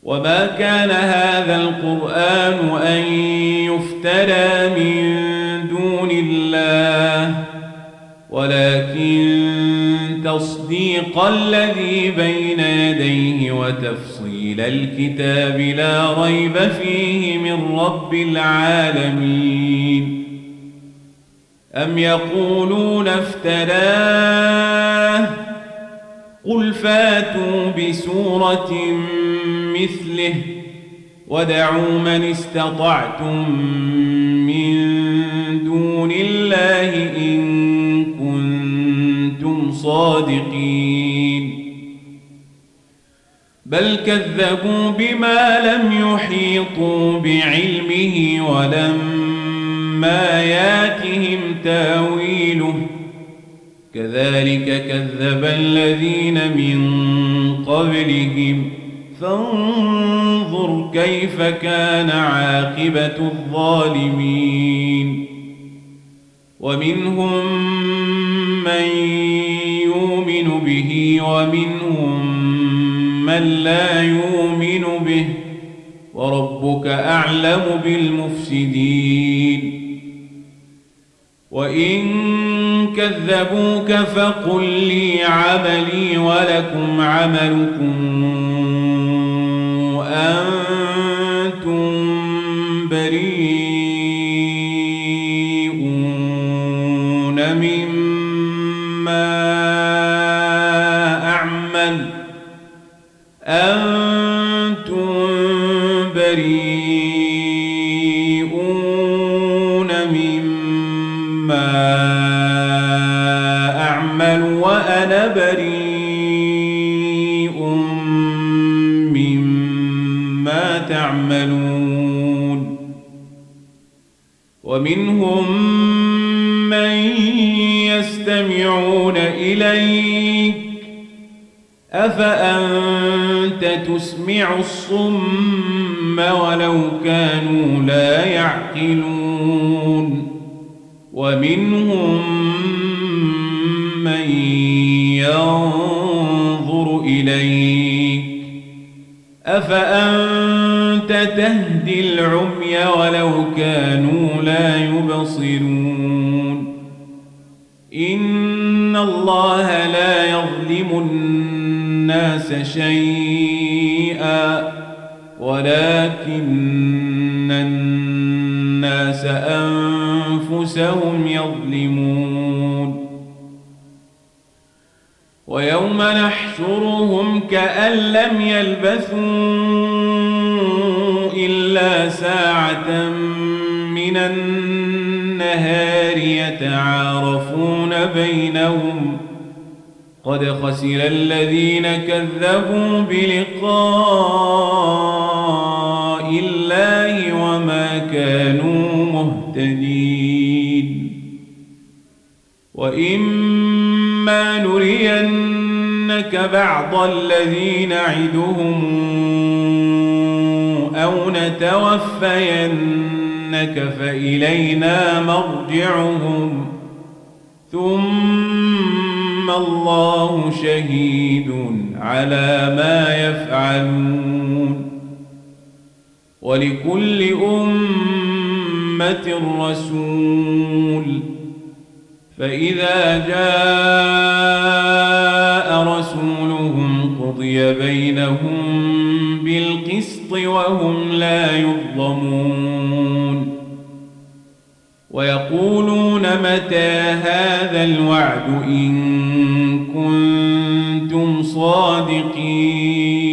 وما كان هذا القرآن أن يفترى من دون الله ولكن تصديق الذي بين يديه وتفصيل الكتاب لا ريب فيه من رب العالمين. أم يقولون افتراه قل فاتوا بسورة مثله ودعوا من استطعتم من دون الله إن كنتم صادقين بل كذبوا بما لم يحيطوا بعلمه ولما ياتهم تاويله كذلك كذب الذين من قبلهم فانظر كيف كان عاقبة الظالمين. ومنهم من يؤمن به ومنهم من لا يؤمن به وربك أعلم بالمفسدين. وإن كذبوك فقل لي عملي ولكم عملكم أنتم بريئون مما أعمل وأنا بريء مما تعملون. ومنهم من يستمعون إليك أفأنت تسمع الصم ولو كانوا لا يعقلون. ومنهم من ينظر إليك أفأنت تهدي العمي ولو كانوا لا يبصرون. إن الله لا يظلم الناس شيئا ولكن الناس أنفسهم يظلمون. ويوم نحشرهم كأن لم يلبثوا إلا ساعة من النهار يتعارفون بينهم قد خسر الذين كذبوا بلقاء الله وما كانوا مهتدين. وإما نرينك بعض الذي نعدهم أو نتوفينك فإلينا مرجعهم ثم الله شهيد على ما يفعلون. ولكل أمة رسول فإذا جاء رسولهم قضي بينهم بالقسط وهم لا يظلمون. ويقولون متى هذا الوعد إن كنتم صادقين.